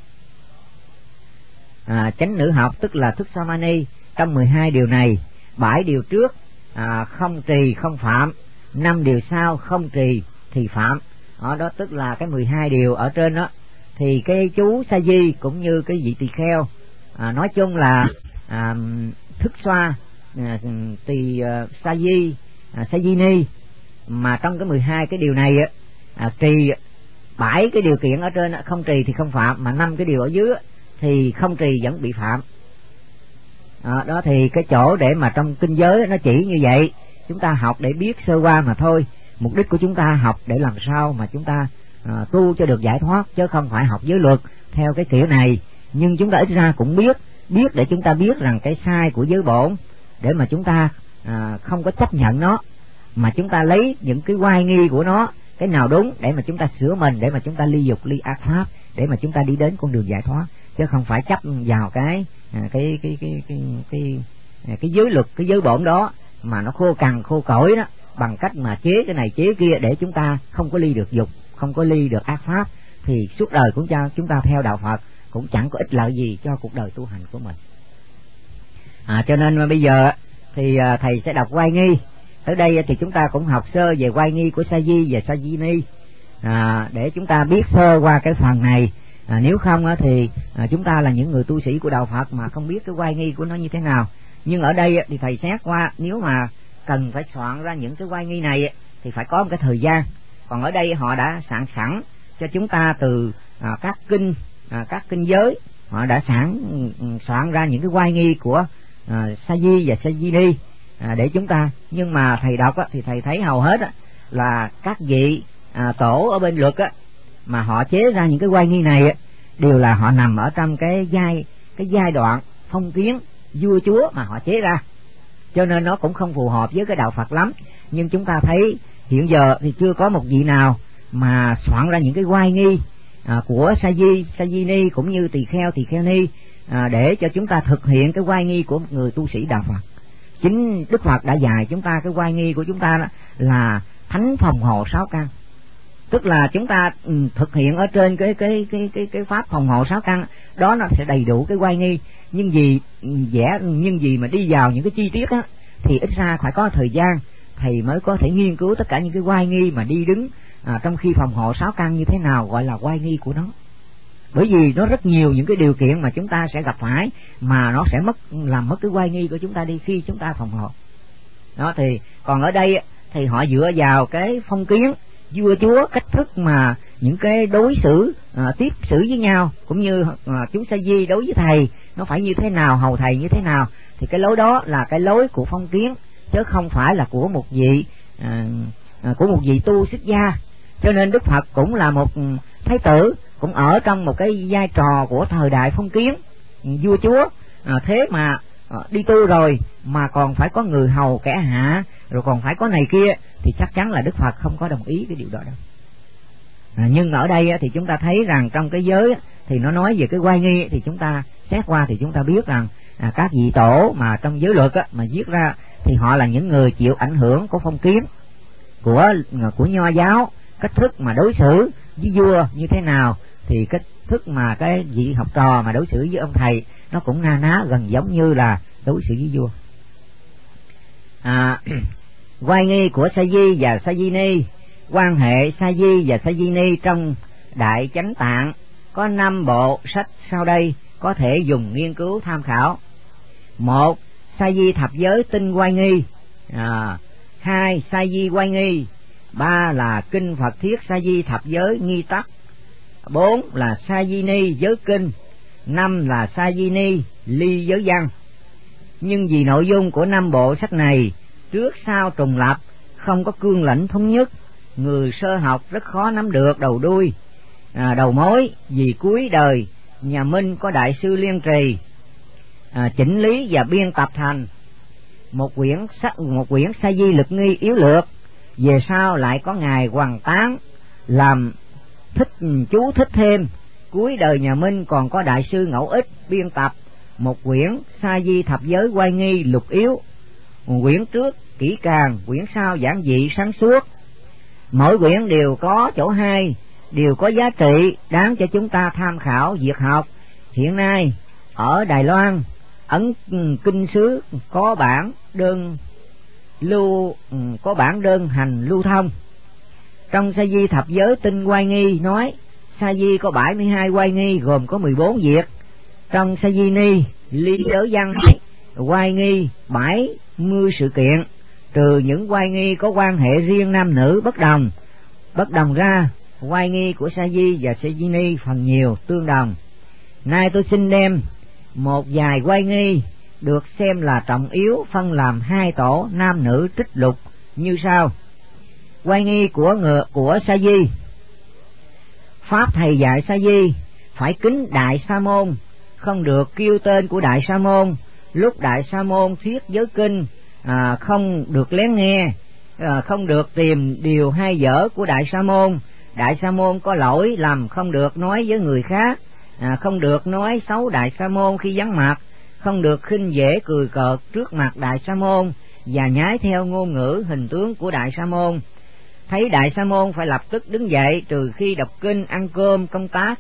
Chánh nữ học tức là thức Swamani. Trong 12 điều này, 7 điều trước không trì không phạm, 5 điều sau không trì thì phạm, Đó tức là cái 12 điều ở trên đó. Thì cái chú Sa Di cũng như cái vị tỳ kheo, nói chung là thức xoa, tỳ Sa Di, Sa Di Ni, mà trong cái 12 cái điều này trì 7 cái điều kiện ở trên không trì thì không phạm, mà 5 cái điều ở dưới thì không trì vẫn bị phạm. Đó thì cái chỗ để mà trong kinh giới nó chỉ như vậy, chúng ta học để biết sơ qua mà thôi. Mục đích của chúng ta học để làm sao mà chúng ta tu cho được giải thoát, chứ không phải học giới luật theo cái kiểu này. Nhưng chúng ta ít ra cũng biết để chúng ta biết rằng cái sai của giới bổn, để mà chúng ta không có chấp nhận nó, mà chúng ta lấy những cái oai nghi của nó, cái nào đúng để mà chúng ta sửa mình, để mà chúng ta ly dục ly ác pháp, để mà chúng ta đi đến con đường giải thoát, chứ không phải chấp vào cái giới luật, cái giới bổn đó mà nó khô cằn khô cỏi đó, bằng cách mà chế cái này chế kia để chúng ta không có ly được dục, không có ly được ác pháp, thì suốt đời cũng cho chúng ta theo đạo Phật cũng chẳng có ích lợi gì cho cuộc đời tu hành của mình. Cho nên mà bây giờ thì thầy sẽ đọc oai nghi. Ở đây thì chúng ta cũng học sơ về oai nghi của Sa Di và Sa Di Ni, để chúng ta biết sơ qua cái phần này. Nếu không thì chúng ta là những người tu sĩ của đạo Phật mà không biết cái oai nghi của nó như thế nào. Nhưng ở đây thì thầy xét qua, nếu mà cần phải soạn ra những cái oai nghi này thì phải có một cái thời gian. Còn ở đây họ đã sẵn cho chúng ta từ các kinh giới, họ đã soạn ra những cái oai nghi của Sa Di và Sa Di Ni để chúng ta. Nhưng mà thầy đọc thì thầy thấy hầu hết là các vị tổ ở bên luật mà họ chế ra những cái oai nghi này đều là họ nằm ở trong cái giai đoạn phong kiến vua chúa mà họ chế ra, cho nên nó cũng không phù hợp với cái đạo Phật lắm. Nhưng chúng ta thấy hiện giờ thì chưa có một vị nào mà soạn ra những cái oai nghi của Sa Di Ni cũng như tỳ kheo ni để cho chúng ta thực hiện cái oai nghi của một người tu sĩ đạo Phật. Chính Đức Phật đã dạy chúng ta cái oai nghi của chúng ta đó là thánh phòng hộ 6 căn, tức là chúng ta thực hiện ở trên cái pháp phòng hộ 6 căn đó, nó sẽ đầy đủ cái oai nghi. Nhưng vì mà đi vào những cái chi tiết thì ít ra phải có thời gian thầy mới có thể nghiên cứu tất cả những cái oai nghi mà đi đứng trong khi phòng hộ 6 căn như thế nào gọi là oai nghi của nó. Bởi vì nó rất nhiều những cái điều kiện mà chúng ta sẽ gặp phải mà nó sẽ làm mất cái oai nghi của chúng ta đi khi chúng ta phòng hộ. Đó thì còn ở đây thì họ dựa vào cái phong kiến vua chúa, cách thức mà những cái đối xử tiếp xử với nhau, cũng như chú Sa Di đối với thầy nó phải như thế nào, hầu thầy như thế nào, thì cái lối đó là cái lối của phong kiến chứ không phải là của một vị tu xuất gia. Cho nên Đức Phật cũng là một thái tử, cũng ở trong một cái vai trò của thời đại phong kiến vua chúa, thế mà đi tu rồi mà còn phải có người hầu kẻ hạ, rồi còn phải có này kia, thì chắc chắn là Đức Phật không có đồng ý cái điều đó đâu. Nhưng ở đây thì chúng ta thấy rằng trong cái giới thì nó nói về cái oai nghi, thì chúng ta xét qua thì chúng ta biết rằng các vị tổ mà trong giới luật mà viết ra thì họ là những người chịu ảnh hưởng của phong kiến của nho giáo, cách thức mà đối xử với vua như thế nào, thì cách thức mà cái vị học trò mà đối xử với ông thầy nó cũng na ná gần giống như là đối xử với vua. Oai nghi của Sa Di và Sa Di Ni. Quan hệ Sa Di và Sa Di Ni trong Đại Chánh Tạng có 5 bộ sách sau đây có thể dùng nghiên cứu tham khảo. 1. Sa Di thập giới tinh oai nghi. 2. Sa Di oai nghi. 3 là kinh Phật thiết Sa Di thập giới nghi tắc. 4 là Sa Di Ni giới kinh. 5 là Sa Di Ni ly giới văn. Nhưng vì nội dung của 5 bộ sách này trước sau trùng lập, không có cương lĩnh thống nhất, người sơ học rất khó nắm được đầu đuôi, đầu mối. Vì cuối đời nhà Minh có đại sư Liên Trì chỉnh lý và biên tập thành một quyển Sa Di lực nghi yếu lược. Về sau lại có ngài Hoàng Tán làm chú thích thêm. Cuối đời nhà Minh còn có đại sư Ngẫu Ích biên tập một quyển Sa Di thập giới oai nghi lục yếu. Quyển trước kỹ càng, quyển sau giản dị sáng suốt. Mỗi quyển đều có chỗ hay, đều có giá trị đáng cho chúng ta tham khảo việc học. Hiện nay ở Đài Loan, Ấn Kinh Sứ có bản đơn hành lưu thông. Trong Sa Di Thập Giới Tinh Oai Nghi nói Sa Di có 72 oai nghi gồm có 14 việc. Trong Sa Di Ni Ly Giới Văn nói oai nghi 70 sự kiện, trừ những oai nghi có quan hệ riêng nam nữ bất đồng ra, oai nghi của Sa Di và Sa Di Ni phần nhiều tương đồng. Nay tôi xin đem một vài oai nghi được xem là trọng yếu phân làm 2 tổ nam nữ trích lục như sau. Oai nghi của Sa Di. Pháp thầy dạy Sa Di phải kính Đại Sa Môn, không được kêu tên của Đại Sa Môn. Lúc Đại Sa Môn thuyết giới kinh không được lén nghe, không được tìm điều hay dở của Đại Sa Môn. Đại Sa Môn có lỗi lầm không được nói với người khác, không được nói xấu Đại Sa Môn khi vắng mặt, không được khinh dễ cười cợt trước mặt Đại Sa Môn và nhái theo ngôn ngữ hình tướng của Đại Sa Môn. Thấy Đại Sa Môn phải lập tức đứng dậy, trừ khi đọc kinh, ăn cơm, công tác.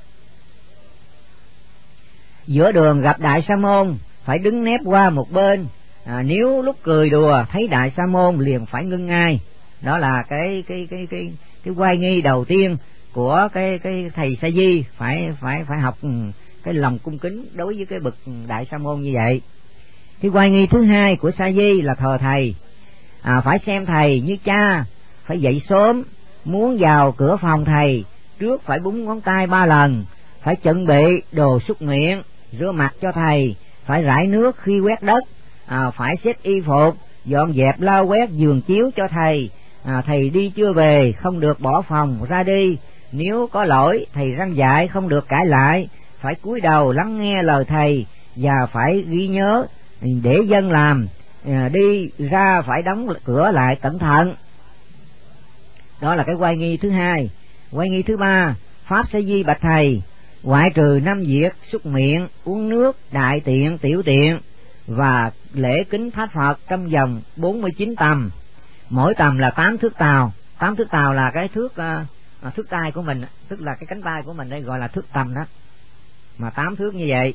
Giữa đường gặp Đại Sa Môn phải đứng nép qua một bên, nếu lúc cười đùa thấy Đại Sa Môn liền phải ngưng ngay. Đó là cái oai nghi đầu tiên của cái thầy Sa Di, phải học cái lòng cung kính đối với cái bậc Đại Sa Môn như vậy. Cái oai nghi thứ hai của Sa Di là thờ thầy, phải xem thầy như cha, phải dậy sớm, muốn vào cửa phòng thầy trước phải búng ngón tay 3 lần, phải chuẩn bị đồ súc miệng, rửa mặt cho thầy, phải rải nước khi quét đất, phải xếp y phục, dọn dẹp lau quét giường chiếu cho thầy. Thầy đi chưa về không được bỏ phòng ra đi, nếu có lỗi thầy răn dạy không được cãi lại, phải cúi đầu lắng nghe lời thầy và phải ghi nhớ để dân làm, đi ra phải đóng cửa lại cẩn thận. Đó là cái oai nghi thứ hai. Oai nghi thứ ba, Pháp Sa Di bạch thầy, ngoại trừ 5 việc súc miệng, uống nước, đại tiện, tiểu tiện và lễ kính tháp Phật trong vòng 49 tầm, mỗi tầm là 8 thước tàu. 8 thước tàu là cái thước tay của mình, tức là cái cánh tay của mình đây gọi là thước tầm đó, mà 8 thước như vậy.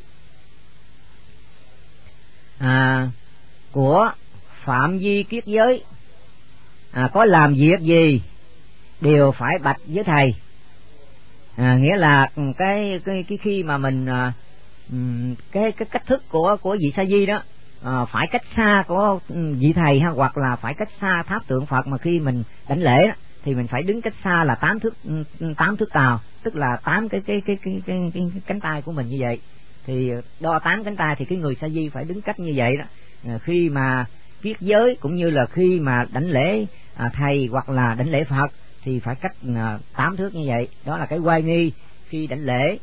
Của phạm vi kiết giới, có làm việc gì đều phải bạch với thầy. Nghĩa là cái khi mà mình cái cách thức của vị Sa Di đó, phải cách xa của vị thầy ha, hoặc là phải cách xa tháp tượng Phật, mà khi mình đảnh lễ đó, thì mình phải đứng cách xa là 8 thước tàu, tức là 8 cái cánh tay của mình như vậy. Thì đo 8 cánh tay thì cái người Sa Di phải đứng cách như vậy đó. Khi mà kiết giới cũng như là khi mà đảnh lễ thầy hoặc là đảnh lễ Phật thì phải cách 8 thước như vậy. Đó là cái oai nghi khi đảnh lễ.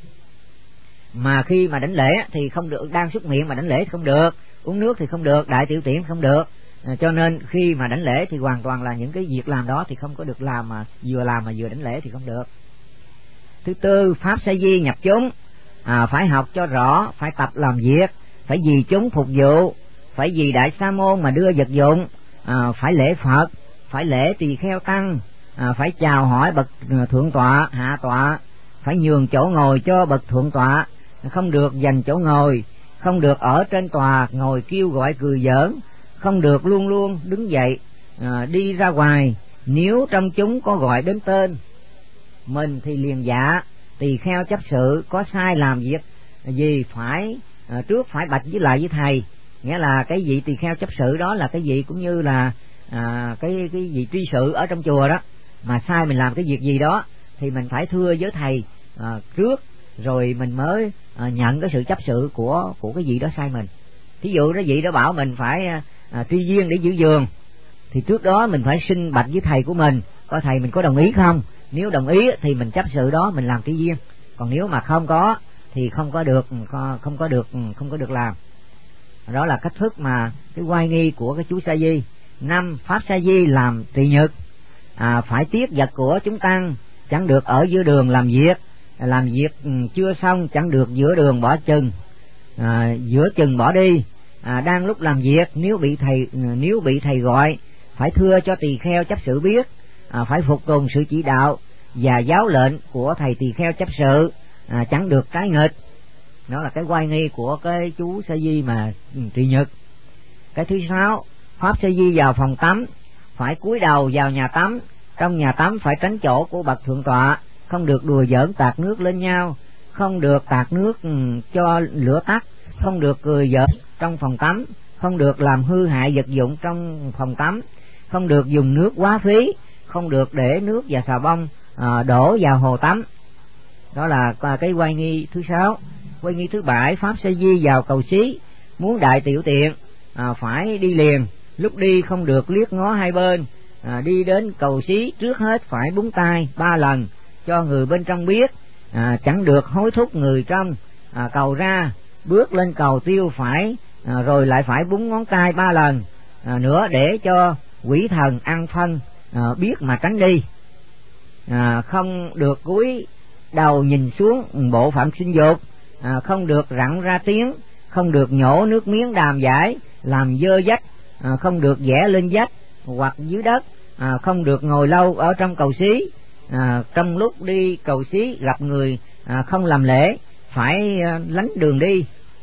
Mà khi mà đảnh lễ thì không được, đang súc miệng mà đảnh lễ thì không được, uống nước thì không được, đại tiểu tiện không được. Cho nên khi mà đảnh lễ thì hoàn toàn là những cái việc làm đó thì không có được làm mà vừa đảnh lễ thì không được. Thứ tư, Pháp Sa Di nhập chúng, phải học cho rõ, phải tập làm việc, phải vì chúng phục vụ, phải vì Đại Sa Môn mà đưa vật dụng, phải lễ Phật, phải lễ tỳ kheo tăng, phải chào hỏi bậc thượng tọa, hạ tọa, phải nhường chỗ ngồi cho bậc thượng tọa, không được dành chỗ ngồi, không được ở trên tòa ngồi kêu gọi cười giỡn, không được luôn luôn đứng dậy đi ra ngoài. Nếu trong chúng có gọi đến tên mình thì liền dạ. Tỳ kheo chấp sự có sai làm việc gì phải trước phải bạch với thầy. Nghĩa là cái vị tỳ kheo chấp sự đó là cái vị cũng như là cái vị tri sự ở trong chùa đó, mà sai mình làm cái việc gì đó thì mình phải thưa với thầy trước, rồi mình mới nhận cái sự chấp sự của cái vị đó sai mình. Thí dụ đó vị đó bảo mình phải tri viên để giữ giường, thì trước đó mình phải xin bạch với thầy của mình coi thầy mình có đồng ý không. Nếu đồng ý thì mình chấp sự đó mình làm tri viên, còn nếu mà không có thì không có được làm. Đó là cách thức mà cái oai nghi của cái chú Sa Di. 5. Pháp Sa Di làm tỳ nhật, phải tiết vật của chúng tăng, chẳng được ở giữa đường làm việc chưa xong chẳng được giữa đường bỏ chừng, giữa chừng bỏ đi. Đang lúc làm việc nếu bị thầy gọi phải thưa cho tỳ kheo chấp sự biết, phải phục tùng sự chỉ đạo và giáo lệnh của thầy tỳ kheo chấp sự, chẳng được trái nghịch. Đó là cái oai nghi của cái chú Sa Di mà tỳ nhật. Cái thứ 6, Pháp Sa Di vào phòng tắm phải cúi đầu vào nhà tắm, Trong nhà tắm phải tránh chỗ của bậc thượng tọa, không được đùa giỡn tạt nước lên nhau, không được tạt nước cho lửa tắt, không được cười giỡn trong phòng tắm, không được làm hư hại vật dụng trong phòng tắm, không được dùng nước quá phí, không được để nước và xà bông đổ vào hồ tắm. Đó là cái oai nghi thứ 6. Oai nghi thứ 7, pháp sa di vào cầu xí. Muốn đại tiểu tiện phải đi liền, lúc đi không được liếc ngó hai bên. Đi đến cầu xí trước hết phải búng tay 3 lần cho người bên trong biết, chẳng được hối thúc người trong cầu ra. Bước lên cầu tiêu phải rồi lại phải búng ngón tay 3 lần nữa để cho quỷ thần ăn phân biết mà tránh đi. Không được cúi đầu nhìn xuống bộ phận sinh dục, không được rặn ra tiếng, không được nhổ nước miếng đàm giải làm dơ dách, không được vẽ lên vách hoặc dưới đất, không được ngồi lâu ở trong cầu xí. Trong lúc đi cầu xí gặp người không làm lễ phải lánh đường đi.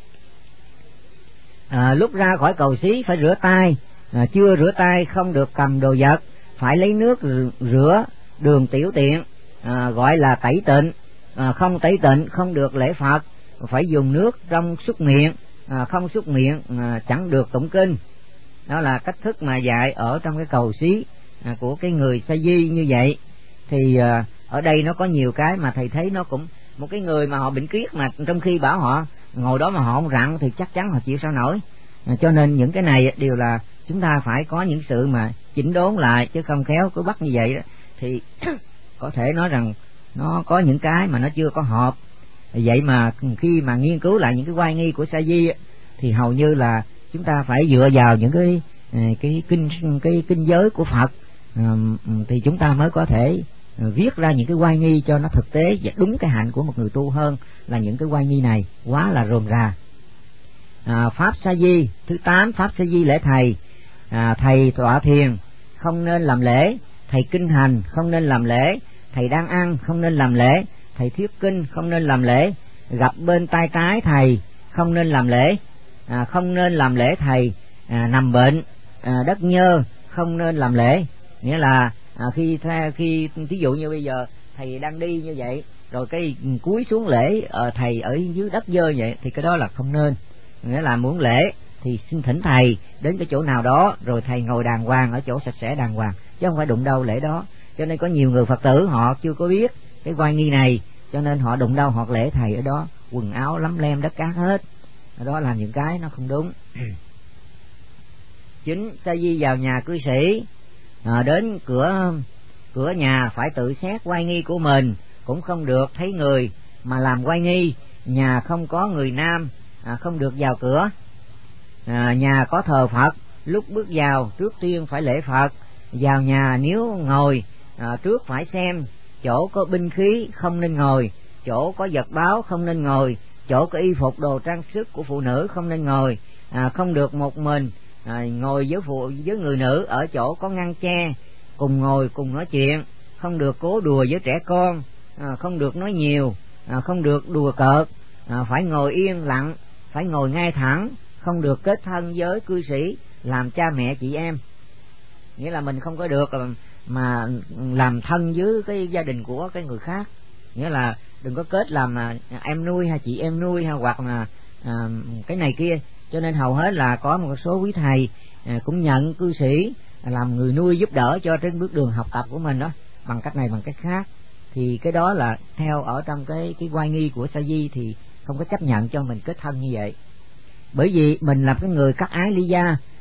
Lúc ra khỏi cầu xí phải rửa tay, chưa rửa tay không được cầm đồ vật, phải lấy nước rửa đường tiểu tiện, gọi là tẩy tịnh. Không tẩy tịnh không được lễ Phật, phải dùng nước trong súc miệng, không súc miệng chẳng được tụng kinh. Đó là cách thức mà dạy ở trong cái cầu xí của cái người sa di như vậy. Thì ở đây nó có nhiều cái mà thầy thấy nó cũng, một cái người mà họ bệnh kiết mà trong khi bảo họ ngồi đó mà họ không rặn thì chắc chắn họ chịu sao nổi. Cho nên những cái này đều là chúng ta phải có những sự mà chỉnh đốn lại, chứ không khéo cứ bắt như vậy đó thì có thể nói rằng nó có những cái mà nó chưa có hợp. Vậy mà khi mà nghiên cứu lại những cái oai nghi của sa di thì hầu như là chúng ta phải dựa vào những cái kinh giới của Phật, thì chúng ta mới có thể viết ra những cái oai nghi cho nó thực tế và đúng cái hạnh của một người tu hơn là những cái oai nghi này quá là rườm rà. Pháp sa di thứ 8, pháp sa di lễ thầy. Thầy tọa thiền không nên làm lễ, thầy kinh hành không nên làm lễ, thầy đang ăn không nên làm lễ, thầy thuyết kinh không nên làm lễ, gặp bên tay trái thầy không nên làm lễ, không nên làm lễ thầy nằm bệnh, đất nhơ không nên làm lễ. Nghĩa là khi ví dụ như bây giờ thầy đang đi như vậy rồi cái cúi xuống lễ thầy ở dưới đất dơ vậy thì cái đó là không nên. Nghĩa là muốn lễ thì xin thỉnh thầy đến cái chỗ nào đó rồi thầy ngồi đàng hoàng ở chỗ sạch sẽ đàng hoàng, chứ không phải đụng đâu lễ đó. Cho nên có nhiều người Phật tử họ chưa có biết cái oai nghi này, cho nên họ đụng đâu họ lễ thầy ở đó, quần áo lấm lem đất cát hết. Đó là những cái nó không đúng. 9, sa di vào nhà cư sĩ. Đến cửa nhà phải tự xét oai nghi của mình, cũng không được thấy người mà làm oai nghi. Nhà không có người nam không được vào cửa. Nhà có thờ Phật, lúc bước vào trước tiên phải lễ Phật. Vào nhà nếu ngồi trước phải xem, chỗ có binh khí không nên ngồi, chỗ có vật báo không nên ngồi, chỗ có y phục đồ trang sức của phụ nữ không nên ngồi. Không được một mình ngồi với người nữ ở chỗ có ngăn che, cùng ngồi cùng nói chuyện. Không được cố đùa với trẻ con, không được nói nhiều, không được đùa cợt, phải ngồi yên lặng, phải ngồi ngay thẳng, không được kết thân với cư sĩ làm cha mẹ chị em. Nghĩa là mình không có được mà làm thân với cái gia đình của cái người khác. Nghĩa là đừng có kết làm em nuôi hay chị em nuôi hay hoặc là cái này kia. Cho nên hầu hết là có một số quý thầy cũng nhận cư sĩ làm người nuôi giúp đỡ cho trên bước đường học tập của mình đó, bằng cách này bằng cách khác. Thì cái đó là theo ở trong cái oai nghi của sa di thì không có chấp nhận cho mình kết thân như vậy. Bởi vì mình là cái người cắt ái ly gia,